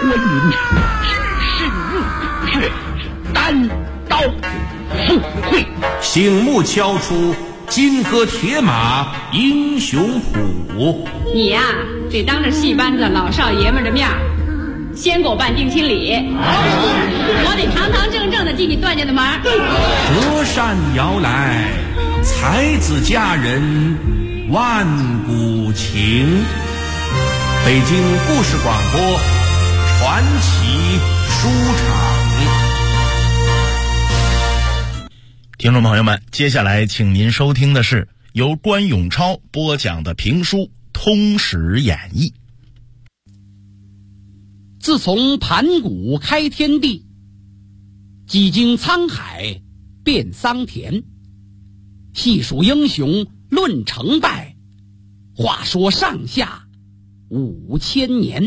观音只是入却单刀赴会， 醒目敲出金戈铁马英雄谱。 你呀，得当着戏班子老少爷们的面先给我办定亲礼，我得堂堂正正的替你段家的忙。 隔山遥来，才子佳人万古情。北京故事广播传奇书场。 听众朋友们，接下来请您收听的是由关永超播讲的评书《通史演义》。 自从盘古开天地，几经沧海变桑田，细数英雄论成败，话说上下5000年。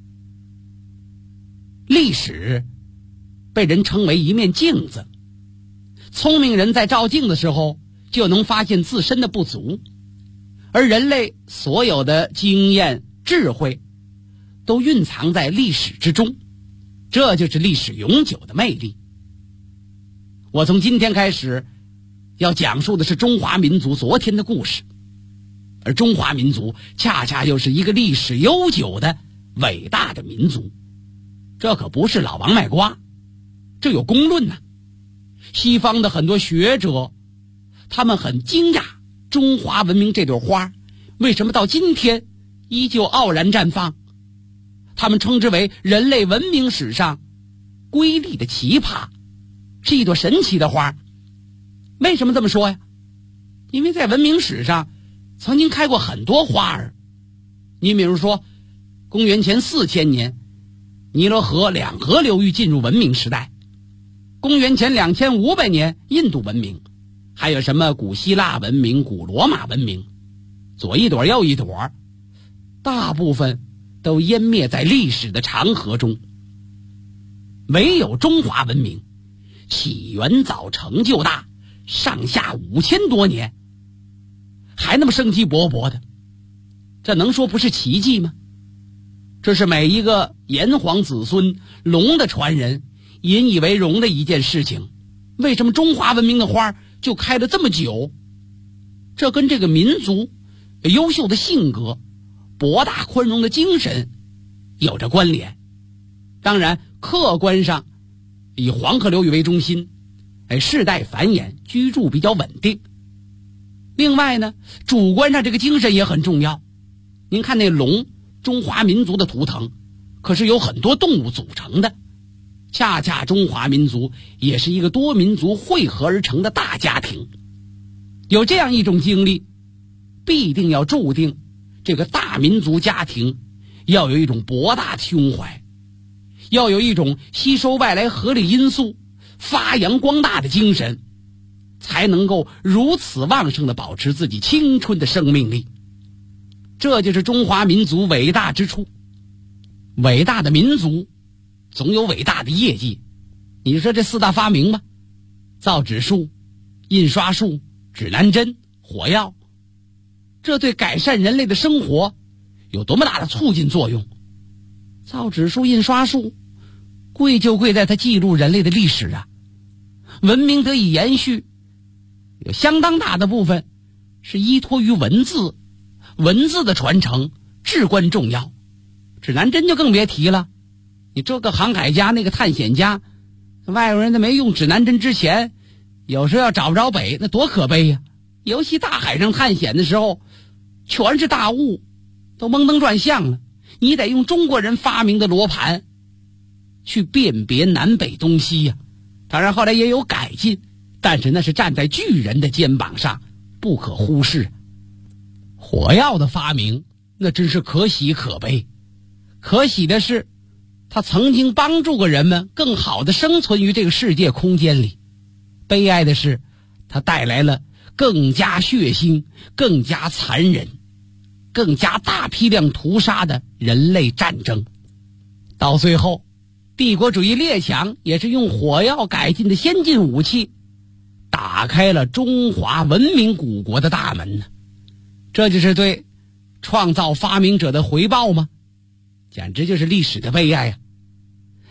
历史被人称为一面镜子，聪明人在照镜的时候就能发现自身的不足，而人类所有的经验智慧都蕴藏在历史之中，这就是历史永久的魅力。我从今天开始要讲述的是中华民族昨天的故事，而中华民族恰恰又是一个历史悠久的伟大的民族。这可不是老王卖瓜，这有公论呐。西方的很多学者，他们很惊讶中华文明这朵花为什么到今天依旧傲然绽放，他们称之为人类文明史上瑰丽的奇葩，是一朵神奇的花。为什么这么说呀？因为在文明史上曾经开过很多花儿。你比如说公元前4000年尼罗河两河流域进入文明时代，公元前2500年印度文明，还有什么古希腊文明、古罗马文明，左一朵右一朵，大部分都湮灭在历史的长河中。唯有中华文明起源早成就大，上下5000多年还那么生机勃勃的，这能说不是奇迹吗？这是每一个炎黄子孙龙的传人引以为荣的一件事情。为什么中华文明的花就开了这么久？这跟这个民族优秀的性格、博大宽容的精神有着关联。当然客观上以黄河流域为中心，世代繁衍，居住比较稳定。另外呢，主观上这个精神也很重要。您看那龙，中华民族的图腾可是由很多动物组成的，恰恰中华民族也是一个多民族汇合而成的大家庭。有这样一种经历，必定要注定这个大民族家庭要有一种博大的胸怀，要有一种吸收外来合理因素发扬光大的精神，才能够如此旺盛地保持自己青春的生命力。这就是中华民族伟大之处。伟大的民族总有伟大的业绩。你说这4大发明吧，造纸术、印刷术、指南针、火药，这对改善人类的生活有多么大的促进作用。造纸术、印刷术贵就贵在它记录人类的历史啊，文明得以延续有相当大的部分是依托于文字，文字的传承至关重要。指南针就更别提了，你这个航海家那个探险家，外国人在没用指南针之前，有时候要找不着北，那多可悲呀。尤其大海上探险的时候，全是大雾，都蒙灯转向了，你得用中国人发明的罗盘去辨别南北东西呀。当然后来也有改进，但是那是站在巨人的肩膀上，不可忽视。火药的发明那真是可喜可悲。可喜的是它曾经帮助过人们更好地生存于这个世界空间里，悲哀的是它带来了更加血腥、更加残忍、更加大批量屠杀的人类战争。到最后帝国主义列强也是用火药改进的先进武器打开了中华文明古国的大门呢。这就是对创造发明者的回报吗？简直就是历史的悲哀啊！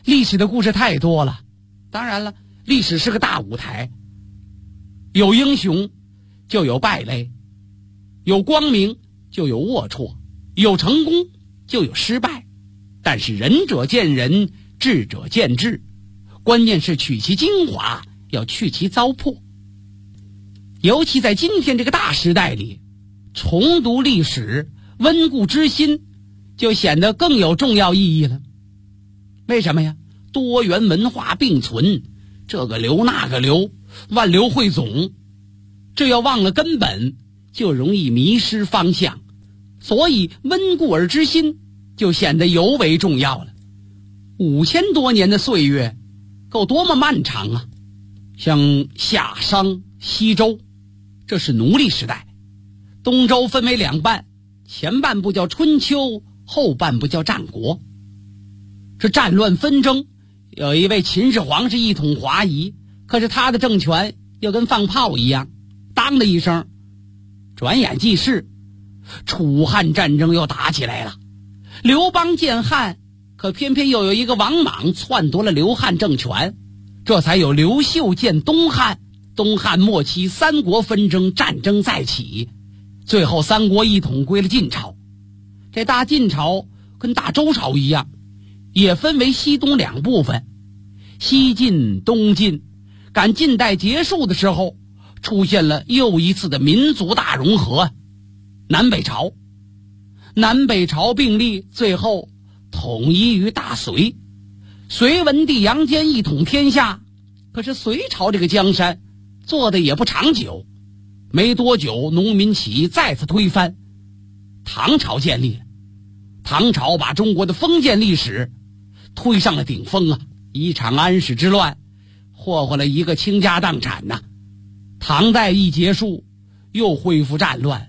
历史的故事太多了，当然了，历史是个大舞台，有英雄就有败类，有光明就有龌龊，有成功就有失败，但是仁者见仁，智者见智，关键是取其精华，要去其糟粕。尤其在今天这个大时代里，重读历史，温故知新，就显得更有重要意义了。为什么呀？多元文化并存，这个流那个流，万流汇总，这要忘了根本，就容易迷失方向。所以温故而知新就显得尤为重要了。5000多年的岁月够多么漫长啊！像夏商西周，这是奴隶时代，东周分为2半，前半部叫春秋，后半部叫战国。这战乱纷争，有一位秦始皇是一统华夷，可是他的政权又跟放炮一样，当的一声，转眼即逝。楚汉战争又打起来了，刘邦建汉，可偏偏又有一个王莽篡夺了刘汉政权，这才有刘秀建东汉。东汉末期三国纷争，战争再起，最后三国一统归了晋朝。这大晋朝跟大周朝一样，也分为西东2部分，西晋东晋。赶近代结束的时候，出现了又一次的民族大融合，南北朝。南北朝并立，最后统一于大隋。隋文帝杨坚一统天下，可是隋朝这个江山做的也不长久，没多久农民起义再次推翻，唐朝建立了。唐朝把中国的封建历史推上了顶峰啊！一场安史之乱霍霍了一个倾家荡产呐。唐代一结束，又恢复战乱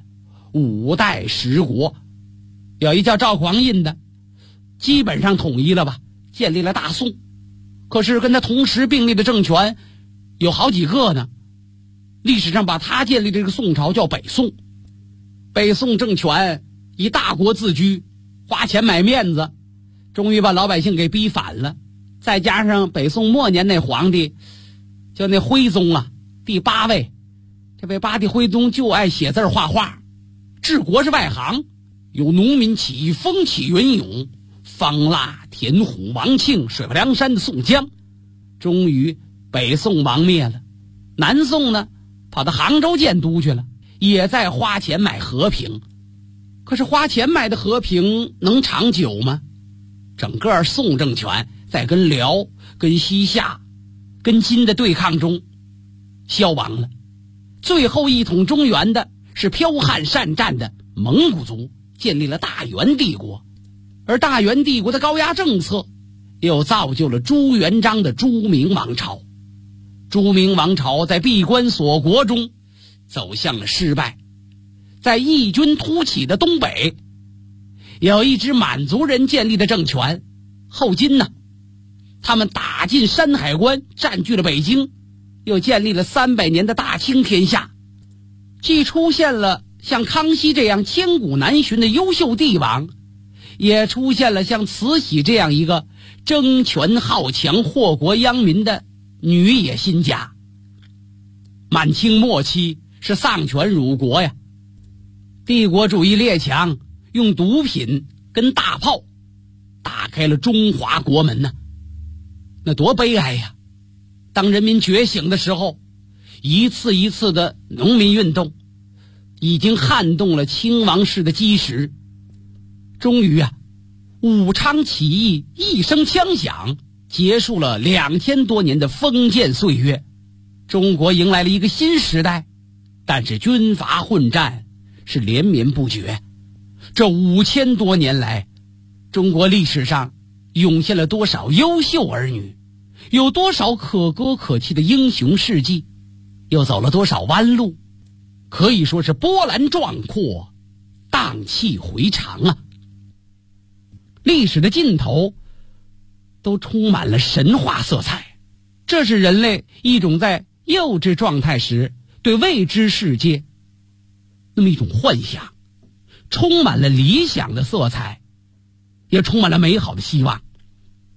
，5代10国。有一叫赵匡胤的，基本上统一了吧，建立了大宋。可是跟他同时并立的政权有好几个呢，历史上把他建立的这个宋朝叫北宋。北宋政权以大国自居，花钱买面子，终于把老百姓给逼反了。再加上北宋末年那皇帝叫那徽宗啊，第8位，这位八帝徽宗就爱写字画画，治国是外行，有农民起义风起云涌，方腊、田虎、王庆、水泊梁山的宋江，终于北宋亡灭了。南宋呢，跑到杭州建都去了，也在花钱买和平。可是花钱买的和平能长久吗？整个宋政权在跟辽、跟西夏、跟金的对抗中消亡了。最后一统中原的是剽悍善战的蒙古族，建立了大元帝国。而大元帝国的高压政策又造就了朱元璋的朱明王朝。朱明王朝在闭关锁国中走向了失败。在义军突起的东北，有一支满族人建立的政权后金呢，他们打进山海关，占据了北京，又建立了300年的大清天下。既出现了像康熙这样千古难寻的优秀帝王，也出现了像慈禧这样一个争权好强、祸国殃民的女野心家。满清末期是丧权辱国呀，帝国主义列强用毒品跟大炮打开了中华国门呐，那多悲哀呀！当人民觉醒的时候，一次一次的农民运动已经撼动了清王室的基石。终于啊，武昌起义一声枪响，结束了2000多年的封建岁月，中国迎来了一个新时代。但是军阀混战是连绵不绝。这5000多年来，中国历史上涌现了多少优秀儿女，有多少可歌可泣的英雄事迹，又走了多少弯路，可以说是波澜壮阔，荡气回肠啊！历史的尽头都充满了神话色彩，这是人类一种在幼稚状态时对未知世界那么一种幻想，充满了理想的色彩，也充满了美好的希望。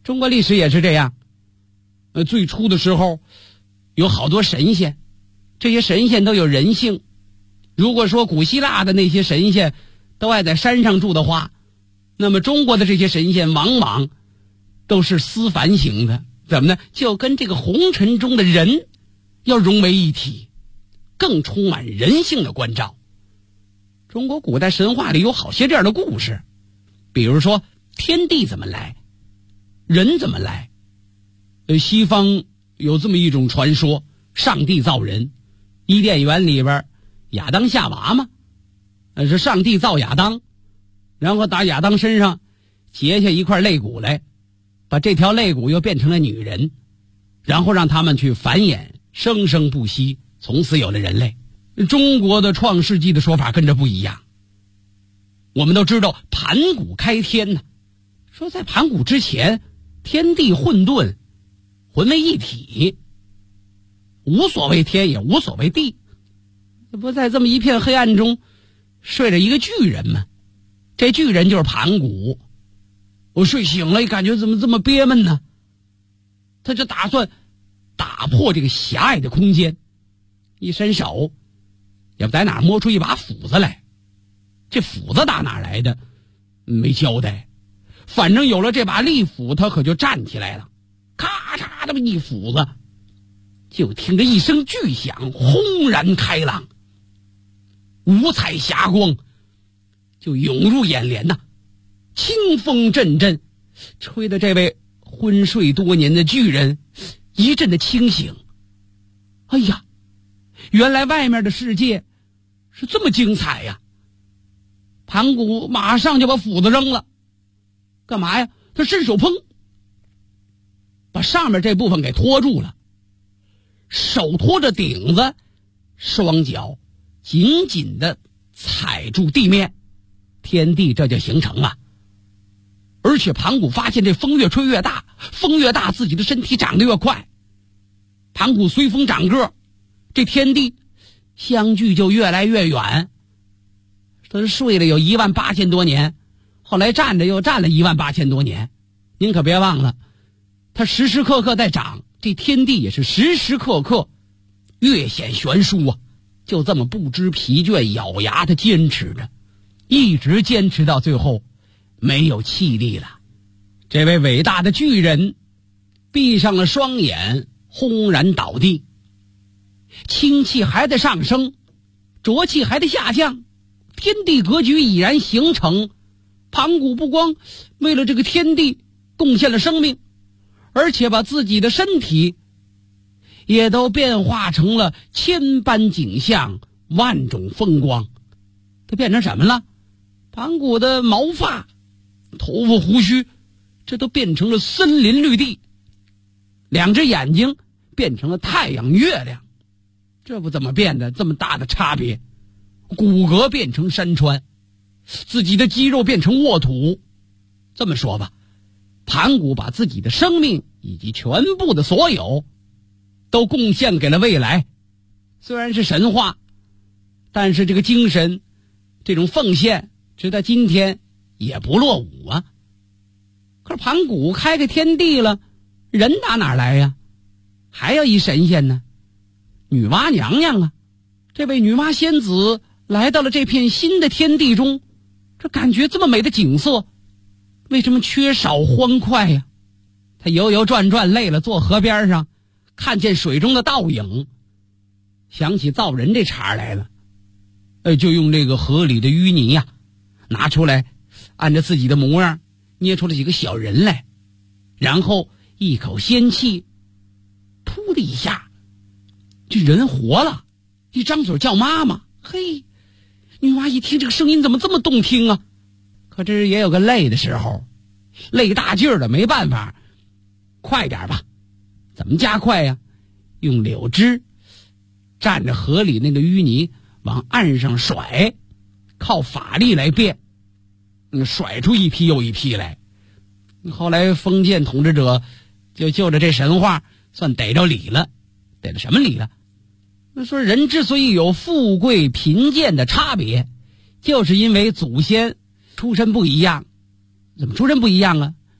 中国历史也是这样。最初的时候有好多神仙，这些神仙都有人性。如果说古希腊的那些神仙都爱在山上住的话，那么中国的这些神仙往往都是思凡型的。怎么呢？就跟这个红尘中的人要融为一体，更充满人性的关照。中国古代神话里有好些这样的故事，比如说天地怎么来，人怎么来。西方有这么一种传说，上帝造人，伊甸园里边亚当夏娃嘛，是上帝造亚当，然后打亚当身上截下一块肋骨来，把这条肋骨又变成了女人，然后让他们去繁衍，生生不息，从此有了人类。中国的创世纪的说法跟这不一样。我们都知道盘古开天呢，说在盘古之前，天地混沌，混为一体，无所谓天也无所谓地，不在这么一片黑暗中睡着一个巨人吗？这巨人就是盘古。我睡醒了，感觉怎么这么憋闷呢？他就打算打破这个狭隘的空间，一伸手也不在哪儿摸出一把斧子来。这斧子打哪来的没交代，反正有了这把利斧，他可就站起来了，咔嚓这么一斧子，就听着一声巨响，轰然开朗，五彩霞光就涌入眼帘呐，清风阵阵，吹得这位昏睡多年的巨人一阵的清醒。哎呀，原来外面的世界是这么精彩呀！盘古马上就把斧子扔了，干嘛呀？他伸手砰，把上面这部分给托住了，手托着顶子，双脚紧紧地踩住地面，天地这就形成了。而且盘古发现这风越吹越大，风越大自己的身体长得越快，盘古随风长个，这天地相距就越来越远。他睡了有18000多年，后来站着又站了18000多年。您可别忘了，他时时刻刻在长，这天地也是时时刻刻越显悬殊啊！就这么不知疲倦，咬牙的坚持着，一直坚持到最后没有气力了。这位伟大的巨人闭上了双眼，轰然倒地。清气还在上升，浊气还在下降，天地格局已然形成。盘古不光为了这个天地贡献了生命，而且把自己的身体也都变化成了千般景象，万种风光。它变成什么了？盘古的毛发、头发、胡须，这都变成了森林绿地，两只眼睛变成了太阳月亮。这不怎么变的这么大的差别？骨骼变成山川，自己的肌肉变成沃土。这么说吧，盘古把自己的生命以及全部的所有都贡献给了未来。虽然是神话，但是这个精神，这种奉献直到今天也不落伍啊。可是盘古开个天地了，人打哪来呀？还有一神仙呢，女娲娘娘啊。这位女娲仙子来到了这片新的天地中，这感觉这么美的景色，为什么缺少欢快呀？她游游转转累了，坐河边上看见水中的倒影，想起造人这茬来了。就用这个河里的淤泥呀，拿出来按照自己的模样捏出了几个小人来，然后一口仙气，噗的一下，这人活了，一张嘴叫妈妈。嘿，女娲一听这个声音怎么这么动听啊？可这也有个累的时候，累大劲儿的没办法，快点吧。怎么加快呀？用柳枝蘸着河里那个淤泥往岸上甩，靠法力来变，甩出一批又一批来。后来封建统治者就着这神话算逮着理了。逮着什么理了？说人之所以有富贵贫贱的差别，就是因为祖先出身不一样。怎么出身不一样啊？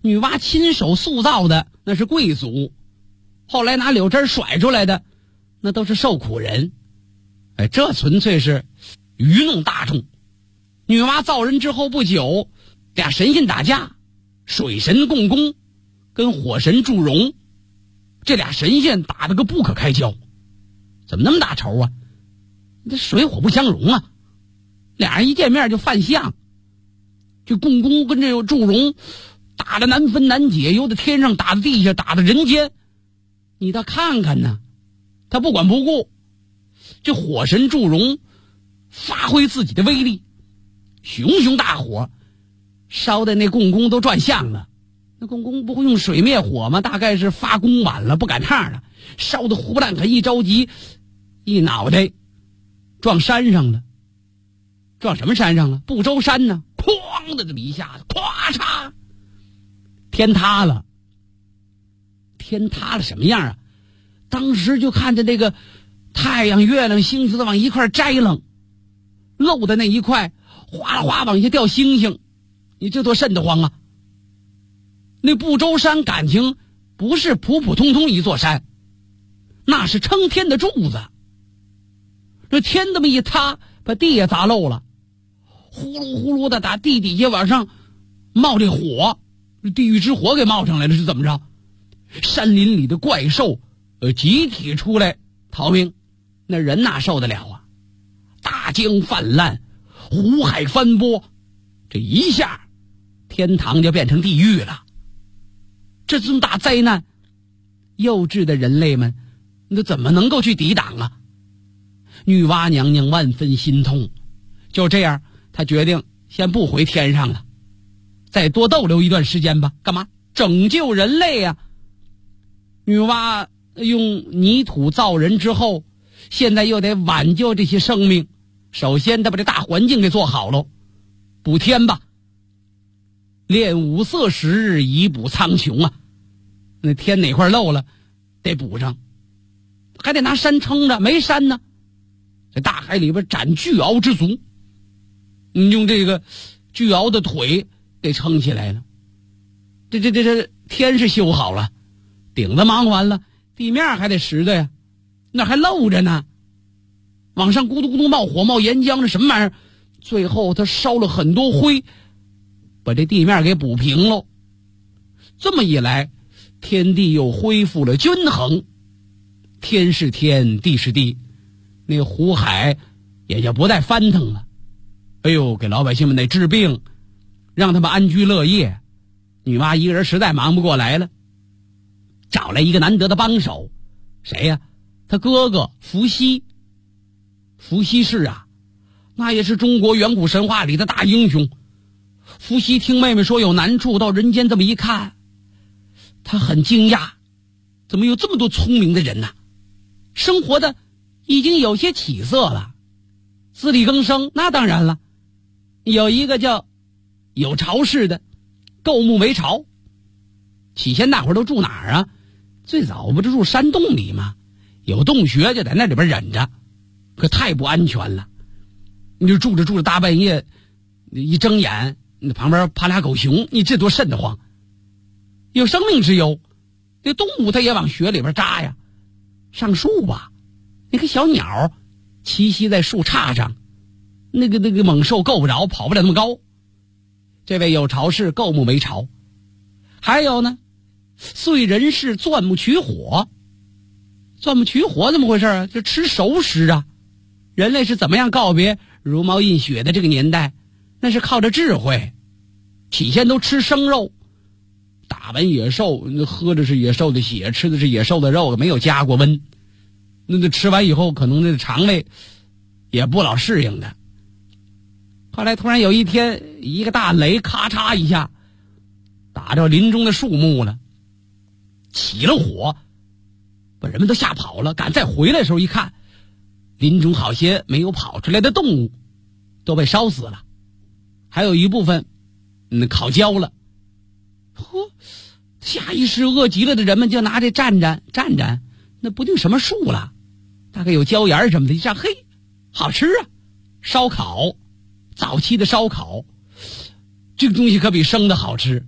女娲亲手塑造的那是贵族，后来拿柳枝甩出来的那都是受苦人。这纯粹是愚弄大众。女娲造人之后不久，俩神仙打架，水神共工跟火神祝融，这俩神仙打得个不可开交。怎么那么大仇啊？这水火不相容啊，俩人一见面就犯相。这共工跟这个祝融打得难分难解，由得天上打到地下，打到人间。你倒看看呢，他不管不顾。这火神祝融发挥自己的威力，熊熊大火烧的那共工都转向了。那共工不会用水灭火吗？大概是发功晚了，不赶趟了，烧得胡不烂可，一着急一脑袋撞山上了。撞什么山上了？不周山呢，哐的这么一下子，咵嚓，天塌了。天塌了什么样啊？当时就看着这个太阳月亮星星都往一块摘楞，漏的那一块哗啦哗往下掉星星，你这多瘆得慌啊。那不周山感情不是普普通通一座山，那是撑天的柱子。这天这么一塌，把地也砸漏了，呼噜呼噜的打地底下往上冒这火，地狱之火给冒上来了，是怎么着？山林里的怪兽集体出来逃命，那人哪受得了啊？大江泛滥，湖海翻波，这一下天堂就变成地狱了。这这么大灾难，幼稚的人类们那怎么能够去抵挡啊？女娲娘娘万分心痛，就这样她决定先不回天上了，再多逗留一段时间吧。干嘛？拯救人类啊！女娲用泥土造人之后，现在又得挽救这些生命。首先她把这大环境给做好了，补天吧。练五色时日，以补苍穹啊！那天哪块漏了，得补上，还得拿山撑着，没山呢，在大海里边展巨鳌之足，用这个巨鳌的腿给撑起来了。这天是修好了，顶子忙完了，地面还得实的呀，那还漏着呢，往上咕嘟咕嘟冒火冒岩浆，这什么玩意儿？最后他烧了很多灰，把这地面给补平了。这么一来，天地又恢复了均衡，天是天，地是地，那湖海也就不再翻腾了。哎呦，给老百姓们得治病，让他们安居乐业。女娲一个人实在忙不过来了，找来一个难得的帮手。谁呀？他哥哥伏羲。伏羲氏啊，那也是中国远古神话里的大英雄。伏羲听妹妹说有难处，到人间这么一看，他很惊讶，怎么有这么多聪明的人呢？生活的已经有些起色了，自力更生。那当然了，有一个叫有巢氏的，构木为巢。起先大伙都住哪儿啊？最早不是住山洞里吗？有洞穴就在那里边忍着，可太不安全了。你就住着大半夜一睁眼，那旁边爬俩狗熊，你这多瘆得慌，有生命之忧。这动物它也往穴里边扎呀。上树吧，那个小鸟栖息在树杈上，那个猛兽够不着，跑不了那么高。这位有巢氏构木为巢。还有呢，燧人氏钻木取火。钻木取火怎么回事啊？就吃熟食啊。人类是怎么样告别茹毛饮血的这个年代？那是靠着智慧。起先都吃生肉，打完野兽，喝的是野兽的血，吃的是野兽的肉，没有加过温。那吃完以后，可能这肠胃也不老适应的。后来突然有一天，一个大雷咔嚓一下打着林中的树木了，起了火，把人们都吓跑了。赶再回来的时候一看，林中好些没有跑出来的动物都被烧死了，还有一部分烤焦了。下意识饿极了的人们就拿这蘸蘸，那不定什么树了，大概有椒盐什么的，一下嘿，好吃啊！烧烤，早期的烧烤，这个东西可比生的好吃。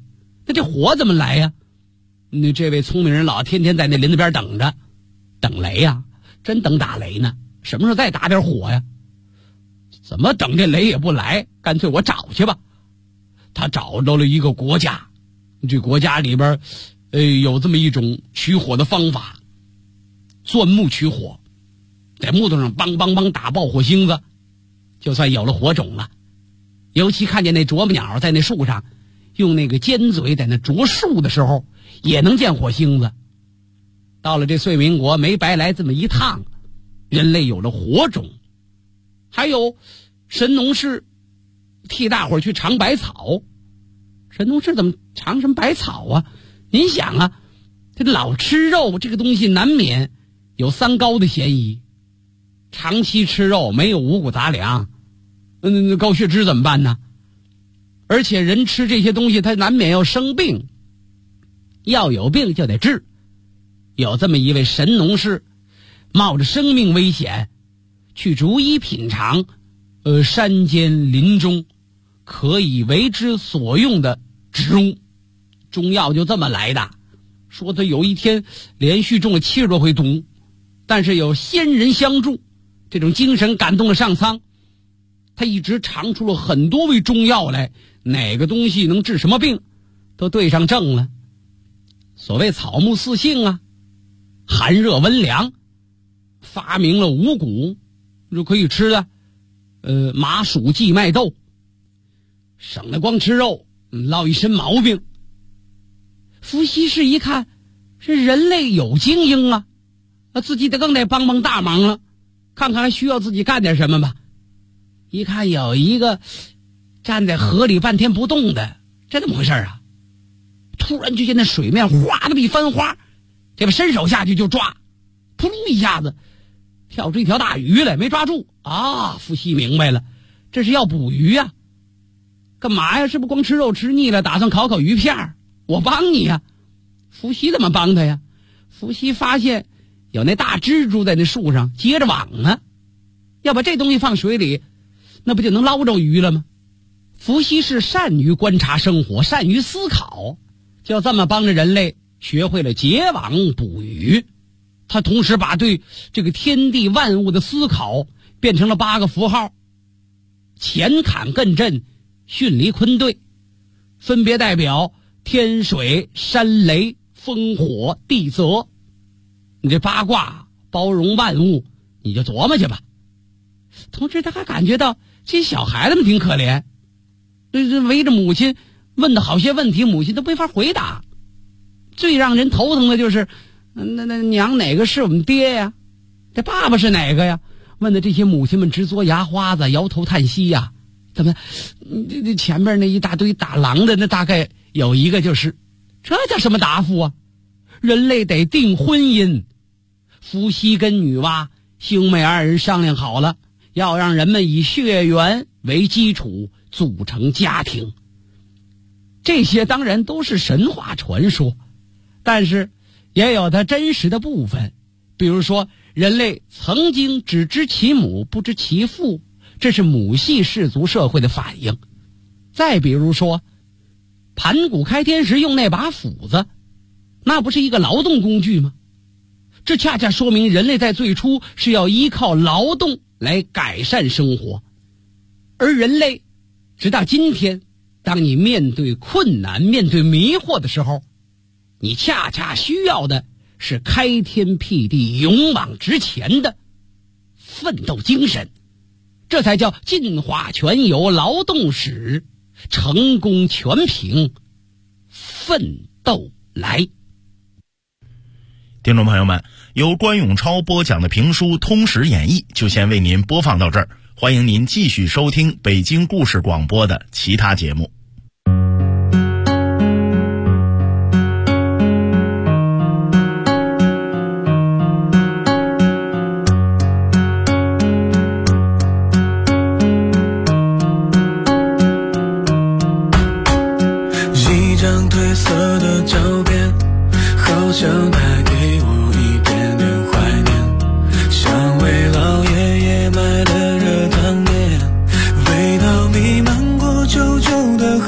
那这火怎么来呀？那这位聪明人老天天在那林子边等着，等雷呀，真等打雷呢。什么时候再打点火呀？怎么等这雷也不来，干脆我找去吧。他找到了一个国家，这国家里边有这么一种取火的方法，钻木取火，在木头上梆梆梆打爆火星子，就算有了火种了。尤其看见那啄木鸟在那树上用那个尖嘴在那啄树的时候，也能见火星子。到了这岁民国，没白来这么一趟，人类有了火种。还有神农氏替大伙儿去尝百草，神农氏怎么尝什么百草啊？您想啊，这老吃肉这个东西难免有三高的嫌疑，长期吃肉没有五谷杂粮，高血脂怎么办呢？而且人吃这些东西他难免要生病，要有病就得治。有这么一位神农氏，冒着生命危险去逐一品尝山间林中可以为之所用的植物，中药就这么来的。说他有一天连续中了70多回毒，但是有仙人相助，这种精神感动了上苍，他一直尝出了很多味中药来，哪个东西能治什么病都对上症了。所谓草木四性啊，寒热温凉，发明了五谷就可以吃的麻薯荠麦豆，省得光吃肉落一身毛病。伏羲氏一看是人类有精英啊，自己更得帮帮大忙了，看看还需要自己干点什么吧。一看有一个站在河里半天不动的，这怎么回事啊？突然就见那水面哗的比翻花，这不伸手下去就抓，扑噜一下子跳出一条大鱼来，没抓住啊！伏羲明白了，这是要捕鱼啊。干嘛呀？是不是光吃肉吃腻了，打算烤鱼片？我帮你呀。伏羲怎么帮他呀？伏羲发现有那大蜘蛛在那树上结着网呢，要把这东西放水里，那不就能捞着鱼了吗？伏羲是善于观察生活，善于思考，就这么帮着人类学会了结网捕鱼。他同时把对这个天地万物的思考变成了8个符号：乾坎艮震巽离坤兑，分别代表天水山雷风火地泽。你这八卦包容万物，你就琢磨去吧。同时他还感觉到这小孩子们挺可怜，这围着母亲问的好些问题，母亲都没法回答。最让人头疼的就是那娘哪个是我们爹呀？这爸爸是哪个呀？问的这些母亲们直嘬牙花子，摇头叹息呀。怎么这前面那一大堆打狼的，那大概有一个就是，这叫什么答复啊？人类得定婚姻。伏羲跟女娲兄妹2人商量好了，要让人们以血缘为基础组成家庭。这些当然都是神话传说，但是也有它真实的部分。比如说人类曾经只知其母不知其父，这是母系氏族社会的反应。再比如说盘古开天时用那把斧子，那不是一个劳动工具吗？这恰恰说明人类在最初是要依靠劳动来改善生活。而人类直到今天，当你面对困难面对迷惑的时候，你恰恰需要的是开天辟地勇往直前的奋斗精神，这才叫进化全由劳动史，成功全凭奋斗来。 听众朋友们，由关永超播讲的评书《通史演义》就先为您播放到这儿，欢迎您继续收听北京故事广播的其他节目。 一张褪色的照片，好像带给我一点点怀念，像为老爷爷买的热汤面，味道弥漫过旧旧的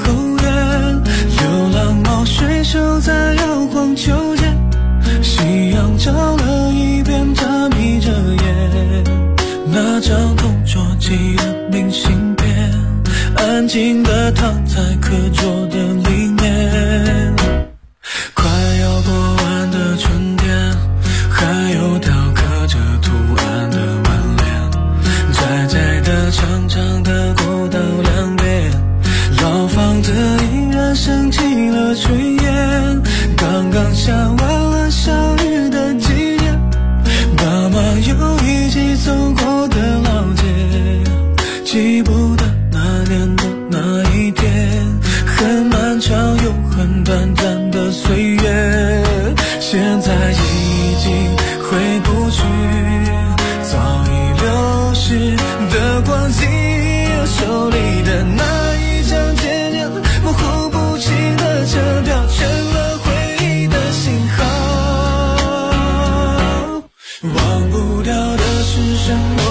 安静地躺在课桌的里面。快要过完的春天，还有雕刻着图案的门帘，窄窄的长长的过道两边，老房子依然升起了炊烟。刚刚下完了小雨的季节，爸妈又一起走过的老街，记不得那年的那一天，很漫长又很短暂的岁月，现在已经回不去早已流逝的光景，手里的那一张渐渐模糊不清的车票，成了回忆的信号。忘不掉的是什么？